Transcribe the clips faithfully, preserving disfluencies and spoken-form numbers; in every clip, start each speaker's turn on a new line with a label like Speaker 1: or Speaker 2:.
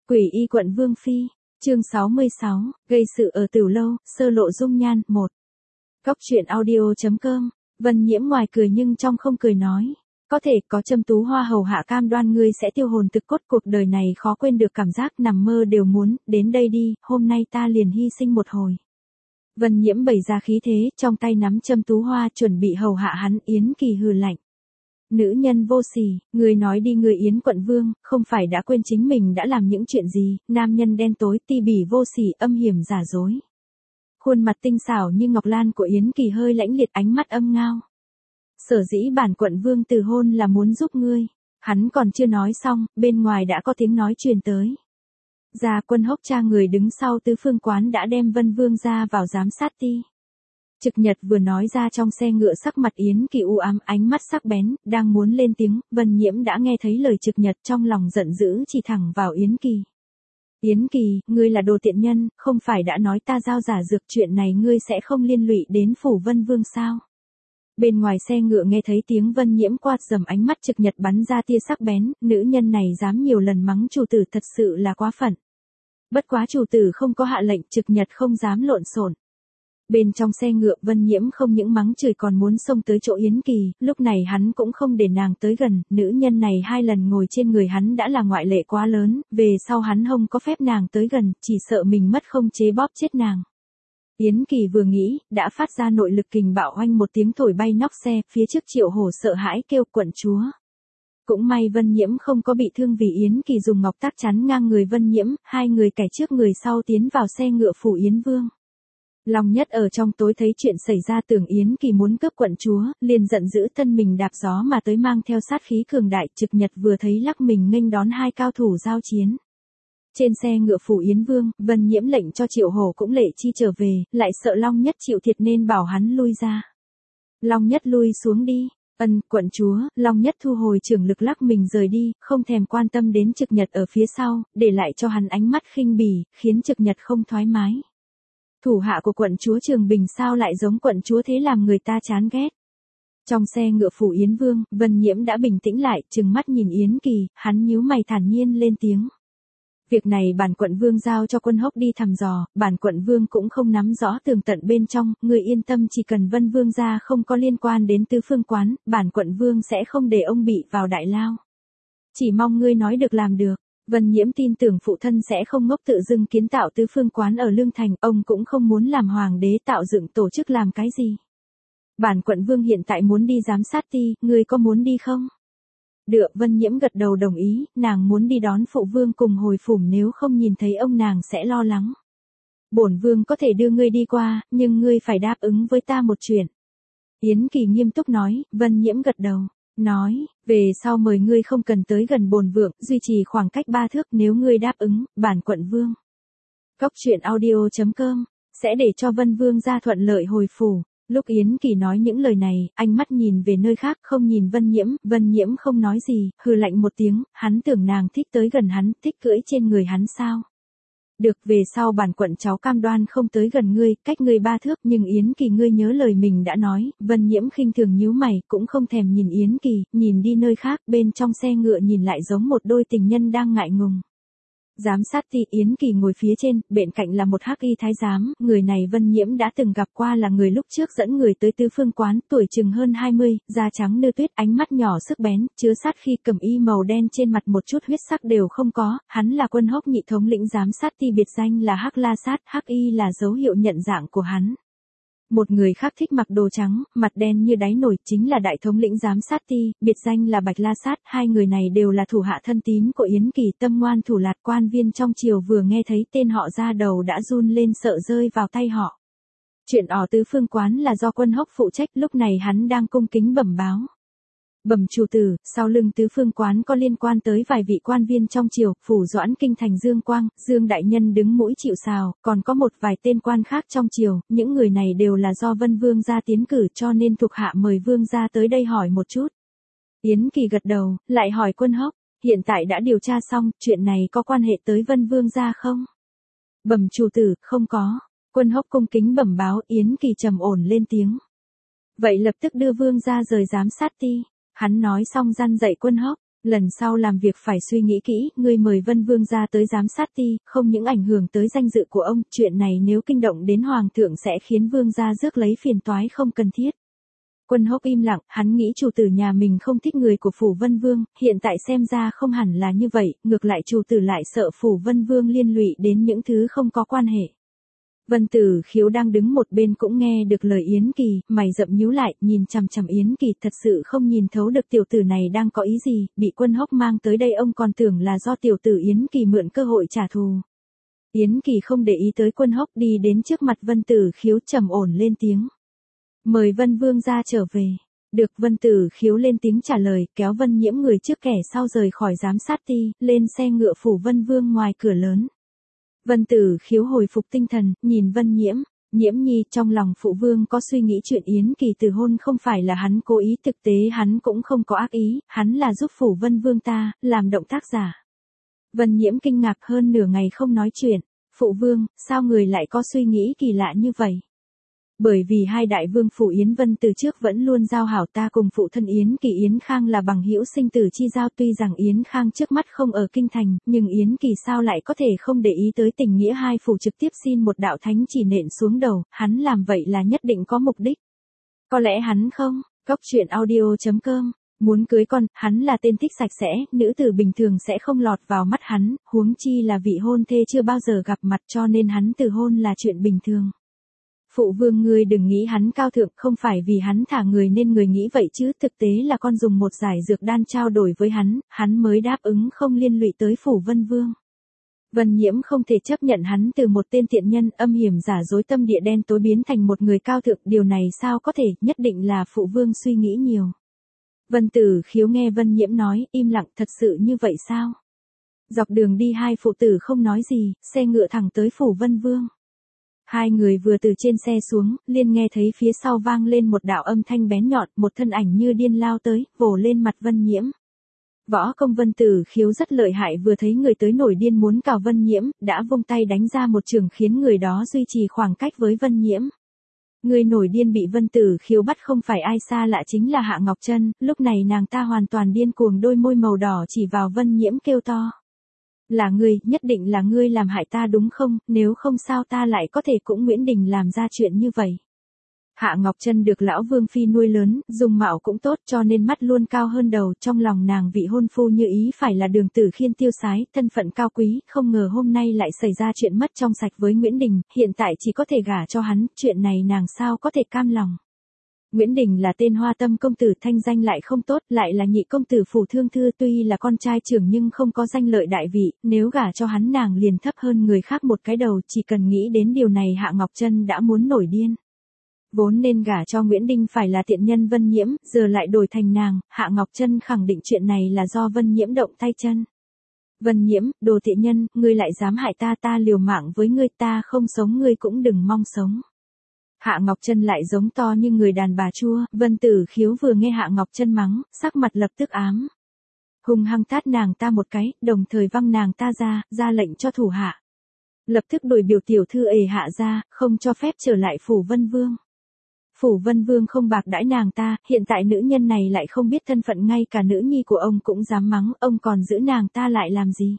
Speaker 1: Quỷ y quận Vương Phi, chương sáu mươi sáu, gây sự ở Tửu Lâu, sơ lộ dung nhan, một. Góc truyện audio.com, Vân Nhiễm ngoài cười nhưng trong không cười nói. Có thể có Châm Tú Hoa hầu hạ cam đoan ngươi sẽ tiêu hồn thực cốt, cuộc đời này khó quên được cảm giác nằm mơ đều muốn, đến đây đi, hôm nay ta liền hy sinh một hồi. Vân Nhiễm bày ra khí thế, trong tay nắm Châm Tú Hoa chuẩn bị hầu hạ hắn. Yến Kỳ hừ lạnh. Nữ nhân vô sỉ, người nói đi, người Yến quận vương, không phải đã quên chính mình đã làm những chuyện gì, nam nhân đen tối, ti bỉ vô sỉ, âm hiểm giả dối. Khuôn mặt tinh xảo như ngọc lan của Yến Kỳ hơi lãnh liệt, ánh mắt âm ngao. Sở dĩ bản quận vương từ hôn là muốn giúp ngươi. Hắn còn chưa nói xong, bên ngoài đã có tiếng nói truyền tới. Gia Quân Hốc cha người đứng sau Tứ Phương quán đã đem Vân Vương ra vào giám sát ti. Trực Nhật vừa nói ra trong xe ngựa, sắc mặt Yến Kỳ u ám, ánh mắt sắc bén, đang muốn lên tiếng, Vân Nhiễm đã nghe thấy lời Trực Nhật, trong lòng giận dữ chỉ thẳng vào Yến Kỳ. Yến Kỳ, ngươi là đồ tiện nhân, không phải đã nói ta giao giả dược, chuyện này ngươi sẽ không liên lụy đến phủ Vân Vương sao? Bên ngoài xe ngựa nghe thấy tiếng Vân Nhiễm quát dầm, ánh mắt Trực Nhật bắn ra tia sắc bén, nữ nhân này dám nhiều lần mắng chủ tử, thật sự là quá phận. Bất quá chủ tử không có hạ lệnh, Trực Nhật không dám lộn xộn. Bên trong xe ngựa, Vân Nhiễm không những mắng chửi còn muốn xông tới chỗ Yến Kỳ, lúc này hắn cũng không để nàng tới gần, nữ nhân này hai lần ngồi trên người hắn đã là ngoại lệ quá lớn, về sau hắn không có phép nàng tới gần, chỉ sợ mình mất không chế bóp chết nàng. Yến Kỳ vừa nghĩ, đã phát ra nội lực kình bạo, oanh một tiếng thổi bay nóc xe, phía trước Triệu Hổ sợ hãi kêu quận chúa. Cũng may Vân Nhiễm không có bị thương vì Yến Kỳ dùng ngọc tác chắn ngang người Vân Nhiễm, hai người kẻ trước người sau tiến vào xe ngựa phủ Yến Vương. Long Nhất ở trong tối thấy chuyện xảy ra, tưởng Yến Kỳ muốn cướp quận chúa, liền giận dữ thân mình đạp gió mà tới, mang theo sát khí cường đại. Trực Nhật vừa thấy lắc mình nghênh đón hai cao thủ giao chiến. Trên xe ngựa phủ Yến Vương, Vân Nhiễm lệnh cho Triệu Hổ cũng lệ chi trở về, lại sợ Long Nhất chịu thiệt nên bảo hắn lui ra. Long Nhất lui xuống đi. Ân, quận chúa. Long Nhất thu hồi trường lực, lắc mình rời đi, không thèm quan tâm đến Trực Nhật ở phía sau, để lại cho hắn ánh mắt khinh bỉ, khiến Trực Nhật không thoải mái. Thủ hạ của quận chúa Trường Bình sao lại giống quận chúa thế, làm người ta chán ghét. Trong xe ngựa phủ Yến Vương, Vân Nhiễm đã bình tĩnh lại, trừng mắt nhìn Yến Kỳ, hắn nhíu mày thản nhiên lên tiếng. Việc này bản quận vương giao cho Quân Hốc đi thăm dò, bản quận vương cũng không nắm rõ tường tận bên trong, người yên tâm, chỉ cần Vân Vương gia không có liên quan đến Tứ Phương quán, bản quận vương sẽ không để ông bị vào đại lao. Chỉ mong ngươi nói được làm được. Vân Nhiễm tin tưởng phụ thân sẽ không ngốc tự dưng kiến tạo Tứ Phương quán ở Lương Thành, ông cũng không muốn làm hoàng đế tạo dựng tổ chức làm cái gì. Bản quận vương hiện tại muốn đi giám sát ti, ngươi có muốn đi không? Được, Vân Nhiễm gật đầu đồng ý, nàng muốn đi đón phụ vương cùng hồi phủ, nếu không nhìn thấy ông nàng sẽ lo lắng. Bổn vương có thể đưa ngươi đi qua, nhưng ngươi phải đáp ứng với ta một chuyện. Yến Kỳ nghiêm túc nói. Vân Nhiễm gật đầu. Nói, về sau mời ngươi không cần tới gần bổn vương, duy trì khoảng cách ba thước, nếu ngươi đáp ứng, bản quận vương. Góc truyện audio.com, sẽ để cho Vân Vương gia thuận lợi hồi phủ. Lúc Yến Kỳ nói những lời này, ánh mắt nhìn về nơi khác, không nhìn Vân Nhiễm, Vân Nhiễm không nói gì, hừ lạnh một tiếng, hắn tưởng nàng thích tới gần hắn, thích cưỡi trên người hắn sao? Được, về sau bản quận cháu cam đoan không tới gần ngươi, cách ngươi ba thước, nhưng Yến Kỳ ngươi nhớ lời mình đã nói. Vân Nhiễm khinh thường nhíu mày, cũng không thèm nhìn Yến Kỳ, nhìn đi nơi khác, bên trong xe ngựa nhìn lại giống một đôi tình nhân đang ngại ngùng. Giám sát ti, Yến Kỳ ngồi phía trên, bên cạnh là một hắc y thái giám, người này Vân Nhiễm đã từng gặp qua, là người lúc trước dẫn người tới Tứ Phương quán, tuổi chừng hơn hai mươi, da trắng như tuyết, ánh mắt nhỏ sắc bén, chứa sát khi, cầm y màu đen, trên mặt một chút huyết sắc đều không có, hắn là Quân Hốc nhị thống lĩnh giám sát ti, biệt danh là Hắc La Sát, hắc y là dấu hiệu nhận dạng của hắn. Một người khác thích mặc đồ trắng, mặt đen như đáy nồi, chính là đại thống lĩnh giám sát ti, biệt danh là Bạch La Sát, hai người này đều là thủ hạ thân tín của Yến Kỳ, tâm ngoan thủ lạt. Quan viên trong triều vừa nghe thấy tên họ ra đầu đã run lên, sợ rơi vào tay họ. Chuyện ở Tứ Phương quán là do Quân Hốc phụ trách, lúc này hắn đang cung kính bẩm báo. Bẩm chủ tử, sau lưng Tứ Phương quán có liên quan tới vài vị quan viên trong triều, phủ Doãn Kinh thành Dương Quang, Dương đại nhân đứng mũi chịu sào, còn có một vài tên quan khác trong triều, những người này đều là do Vân Vương gia tiến cử, cho nên thuộc hạ mời vương gia tới đây hỏi một chút. Yến Kỳ gật đầu, lại hỏi Quân Hốc, hiện tại đã điều tra xong, chuyện này có quan hệ tới Vân Vương gia không? Bẩm chủ tử, không có. Quân Hốc cung kính bẩm báo. Yến Kỳ trầm ổn lên tiếng. Vậy lập tức đưa vương gia rời giám sát ti. Hắn nói xong răn dạy Quân Hốc. Lần sau làm việc phải suy nghĩ kỹ, ngươi mời Vân Vương ra tới giám sát ti, không những ảnh hưởng tới danh dự của ông, chuyện này nếu kinh động đến Hoàng thượng sẽ khiến Vương gia rước lấy phiền toái không cần thiết. Quân Hốc im lặng, hắn nghĩ chủ tử nhà mình không thích người của Phủ Vân Vương, hiện tại xem ra không hẳn là như vậy, ngược lại chủ tử lại sợ Phủ Vân Vương liên lụy đến những thứ không có quan hệ. Vân Tử Khiếu đang đứng một bên cũng nghe được lời Yến Kỳ, mày rậm nhíu lại, nhìn chằm chằm Yến Kỳ, thật sự không nhìn thấu được tiểu tử này đang có ý gì, bị Quân Hốc mang tới đây ông còn tưởng là do tiểu tử Yến Kỳ mượn cơ hội trả thù. Yến Kỳ không để ý tới Quân Hốc, đi đến trước mặt Vân Tử Khiếu trầm ổn lên tiếng. Mời Vân Vương ra trở về. Được, Vân Tử Khiếu lên tiếng trả lời, kéo Vân Nhiễm người trước kẻ sau rời khỏi giám sát ti, lên xe ngựa Phủ Vân Vương ngoài cửa lớn. Vân Tử Khiếu hồi phục tinh thần, nhìn Vân Nhiễm, Nhiễm nhi, trong lòng phụ vương có suy nghĩ chuyện Yến Kỳ từ hôn không phải là hắn cố ý, thực tế hắn cũng không có ác ý, hắn là giúp Phủ Vân Vương ta, làm động tác giả. Vân Nhiễm kinh ngạc hơn nửa ngày không nói chuyện, phụ vương, sao người lại có suy nghĩ kỳ lạ như vậy? Bởi vì hai đại vương phủ Yến Vân từ trước vẫn luôn giao hảo, ta cùng phụ thân Yến Kỳ Yến Khang là bằng hữu sinh tử chi giao, tuy rằng Yến Khang trước mắt không ở kinh thành, nhưng Yến Kỳ sao lại có thể không để ý tới tình nghĩa hai phủ, trực tiếp xin một đạo thánh chỉ nện xuống đầu, hắn làm vậy là nhất định có mục đích. Có lẽ hắn không, Cốc truyện audio chấm com, muốn cưới con, hắn là tên thích sạch sẽ, nữ tử bình thường sẽ không lọt vào mắt hắn, huống chi là vị hôn thê chưa bao giờ gặp mặt, cho nên hắn từ hôn là chuyện bình thường. Phụ vương ngươi đừng nghĩ hắn cao thượng, không phải vì hắn thả người nên người nghĩ vậy chứ, thực tế là con dùng một giải dược đan trao đổi với hắn, hắn mới đáp ứng không liên lụy tới Phủ Vân Vương. Vân Nhiễm không thể chấp nhận hắn từ một tên tiện nhân âm hiểm giả dối tâm địa đen tối biến thành một người cao thượng, điều này sao có thể, nhất định là phụ vương suy nghĩ nhiều. Vân Tử Khiếu nghe Vân Nhiễm nói, im lặng, thật sự như vậy sao? Dọc đường đi hai phụ tử không nói gì, xe ngựa thẳng tới Phủ Vân Vương. Hai người vừa từ trên xe xuống, liền nghe thấy phía sau vang lên một đạo âm thanh bén nhọn, một thân ảnh như điên lao tới, vồ lên mặt Vân Nhiễm. Võ công Vân Tử Khiếu rất lợi hại, vừa thấy người tới nổi điên muốn cào Vân Nhiễm, đã vung tay đánh ra một chưởng khiến người đó duy trì khoảng cách với Vân Nhiễm. Người nổi điên bị Vân Tử Khiếu bắt không phải ai xa lạ chính là Hạ Ngọc Trân, lúc này nàng ta hoàn toàn điên cuồng, đôi môi màu đỏ chỉ vào Vân Nhiễm kêu to. Là ngươi, nhất định là ngươi làm hại ta đúng không, nếu không sao ta lại có thể cũng Nguyễn Đình làm ra chuyện như vậy. Hạ Ngọc Trân được lão Vương Phi nuôi lớn, dung mạo cũng tốt cho nên mắt luôn cao hơn đầu, trong lòng nàng vị hôn phu như ý phải là Đường Tử Khiên tiêu sái, thân phận cao quý, không ngờ hôm nay lại xảy ra chuyện mất trong sạch với Nguyễn Đình, hiện tại chỉ có thể gả cho hắn, chuyện này nàng sao có thể cam lòng. Nguyễn Đình là tên hoa tâm công tử, thanh danh lại không tốt, lại là nhị công tử Phủ Thương Thư, tuy là con trai trưởng nhưng không có danh lợi đại vị, nếu gả cho hắn nàng liền thấp hơn người khác một cái đầu, chỉ cần nghĩ đến điều này Hạ Ngọc Trân đã muốn nổi điên. Vốn nên gả cho Nguyễn Đình phải là tiện nhân Vân Nhiễm, giờ lại đổi thành nàng, Hạ Ngọc Trân khẳng định chuyện này là do Vân Nhiễm động tay chân. Vân Nhiễm, đồ tiện nhân, ngươi lại dám hại ta, ta liều mạng với ngươi, ta không sống ngươi cũng đừng mong sống. Hạ Ngọc Trân lại giống to như người đàn bà chua, Vân Tử Khiếu vừa nghe Hạ Ngọc Trân mắng, sắc mặt lập tức ám. Hùng hăng tát nàng ta một cái, đồng thời văng nàng ta ra, ra lệnh cho thủ hạ. Lập tức đuổi biểu tiểu thư ề Hạ ra, không cho phép trở lại Phủ Vân Vương. Phủ Vân Vương không bạc đãi nàng ta, hiện tại nữ nhân này lại không biết thân phận, ngay cả nữ nhi của ông cũng dám mắng, ông còn giữ nàng ta lại làm gì?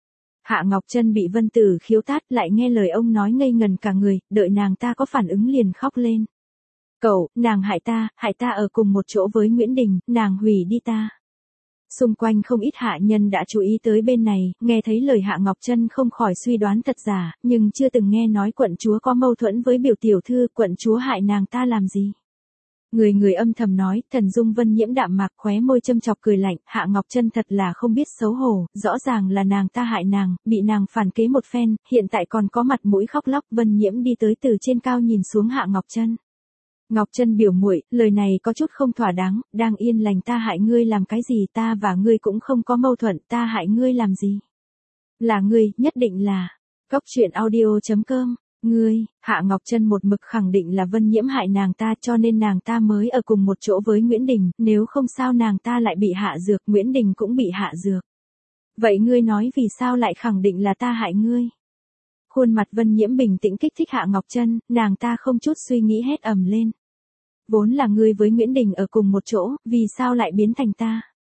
Speaker 1: Hạ Ngọc Trân bị Vân Tử Khiếu tát, lại nghe lời ông nói ngây ngần cả người, đợi nàng ta có phản ứng liền khóc lên. Cậu, nàng hại ta, hại ta ở cùng một chỗ với Nguyễn Đình, nàng hủy đi ta. Xung quanh không ít hạ nhân đã chú ý tới bên này, nghe thấy lời Hạ Ngọc Trân không khỏi suy đoán thật giả, nhưng chưa từng nghe nói quận chúa có mâu thuẫn với biểu tiểu thư, quận chúa hại nàng ta làm gì. Người người âm thầm nói, thần dung Vân Nhiễm đạm mạc khóe môi châm chọc cười lạnh, Hạ Ngọc Trân thật là không biết xấu hổ, rõ ràng là nàng ta hại nàng, bị nàng phản kế một phen, hiện tại còn có mặt mũi khóc lóc. Vân Nhiễm đi tới từ trên cao nhìn xuống Hạ Ngọc Trân. Ngọc Trân biểu muội, lời này có chút không thỏa đáng, đang yên lành ta hại ngươi làm cái gì, ta và ngươi cũng không có mâu thuẫn, ta hại ngươi làm gì? Là ngươi, nhất định là. Cốc truyện audio chấm com. Ngươi, Hạ Ngọc Trân một mực khẳng định là Vân Nhiễm hại nàng ta cho nên nàng ta mới ở cùng một chỗ với Nguyễn Đình, nếu không sao nàng ta lại bị hạ dược, Nguyễn Đình cũng bị hạ dược. Vậy ngươi nói vì sao lại khẳng định là ta hại ngươi? Khuôn mặt Vân Nhiễm bình tĩnh kích thích Hạ Ngọc Trân, nàng ta không chút suy nghĩ hét ầm lên. Vốn là ngươi với Nguyễn Đình ở cùng một chỗ, vì sao lại biến thành ta?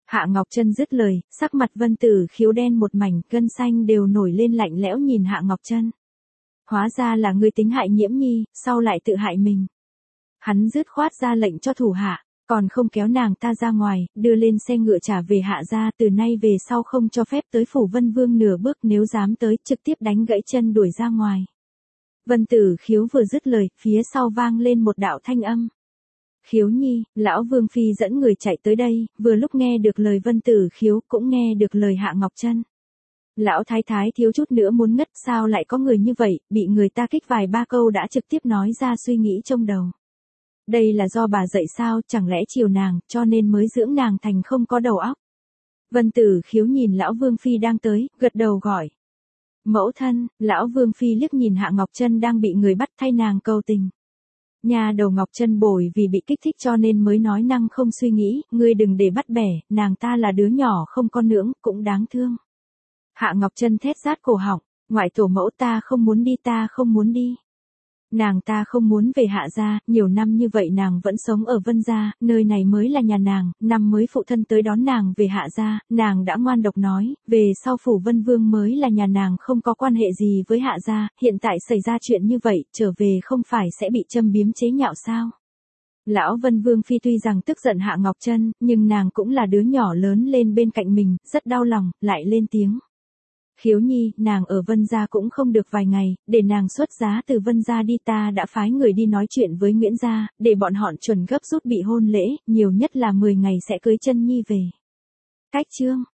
Speaker 1: Hạ Ngọc Trân dứt lời, sắc mặt Vân Tử Khiếu đen một mảnh, gân xanh đều nổi lên lạnh lẽo nhìn Hạ Ngọc Trân. Hóa ra là ngươi tính hại Nhiễm Nhi, sau lại tự hại mình. Hắn dứt khoát ra lệnh cho thủ hạ, còn không kéo nàng ta ra ngoài, đưa lên xe ngựa trả về Hạ gia, từ nay về sau không cho phép tới phủ Vân Vương nửa bước, nếu dám tới, trực tiếp đánh gãy chân đuổi ra ngoài. Vân Tử Khiếu vừa dứt lời, phía sau vang lên một đạo thanh âm. Khiếu Nhi, lão Vương phi dẫn người chạy tới đây, vừa lúc nghe được lời Vân Tử Khiếu, cũng nghe được lời Hạ Ngọc Trân. Lão thái thái thiếu chút nữa muốn ngất, sao lại có người như vậy, bị người ta kích vài ba câu đã trực tiếp nói ra suy nghĩ trong đầu. Đây là do bà dạy sao, chẳng lẽ chiều nàng, cho nên mới dưỡng nàng thành không có đầu óc. Vân Tử Khiếu nhìn lão Vương phi đang tới, gật đầu gọi. Mẫu thân, lão Vương phi liếc nhìn Hạ Ngọc Trân đang bị người bắt, thay nàng cầu tình. Nhà đầu Ngọc Trân bồi vì bị kích thích cho nên mới nói năng không suy nghĩ, ngươi đừng để bắt bẻ, nàng ta là đứa nhỏ không con nưỡng, cũng đáng thương. Hạ Ngọc Trân thét rát cổ họng, ngoại tổ mẫu ta không muốn đi, ta không muốn đi. Nàng ta không muốn về Hạ gia, nhiều năm như vậy nàng vẫn sống ở Vân gia, nơi này mới là nhà nàng, năm mới phụ thân tới đón nàng về Hạ gia, nàng đã ngoan độc nói, về sau phủ Vân Vương mới là nhà nàng, không có quan hệ gì với Hạ gia, hiện tại xảy ra chuyện như vậy, trở về không phải sẽ bị châm biếm chế nhạo sao? Lão Vân Vương phi tuy rằng tức giận Hạ Ngọc Trân, nhưng nàng cũng là đứa nhỏ lớn lên bên cạnh mình, rất đau lòng, lại lên tiếng. Khiếu Nhi, nàng ở Vân gia cũng không được vài ngày, để nàng xuất giá từ Vân gia đi, ta đã phái người đi nói chuyện với Nguyễn gia, để bọn họ chuẩn gấp rút bị hôn lễ, nhiều nhất là mười ngày sẽ cưới Trân Nhi về. Cách chương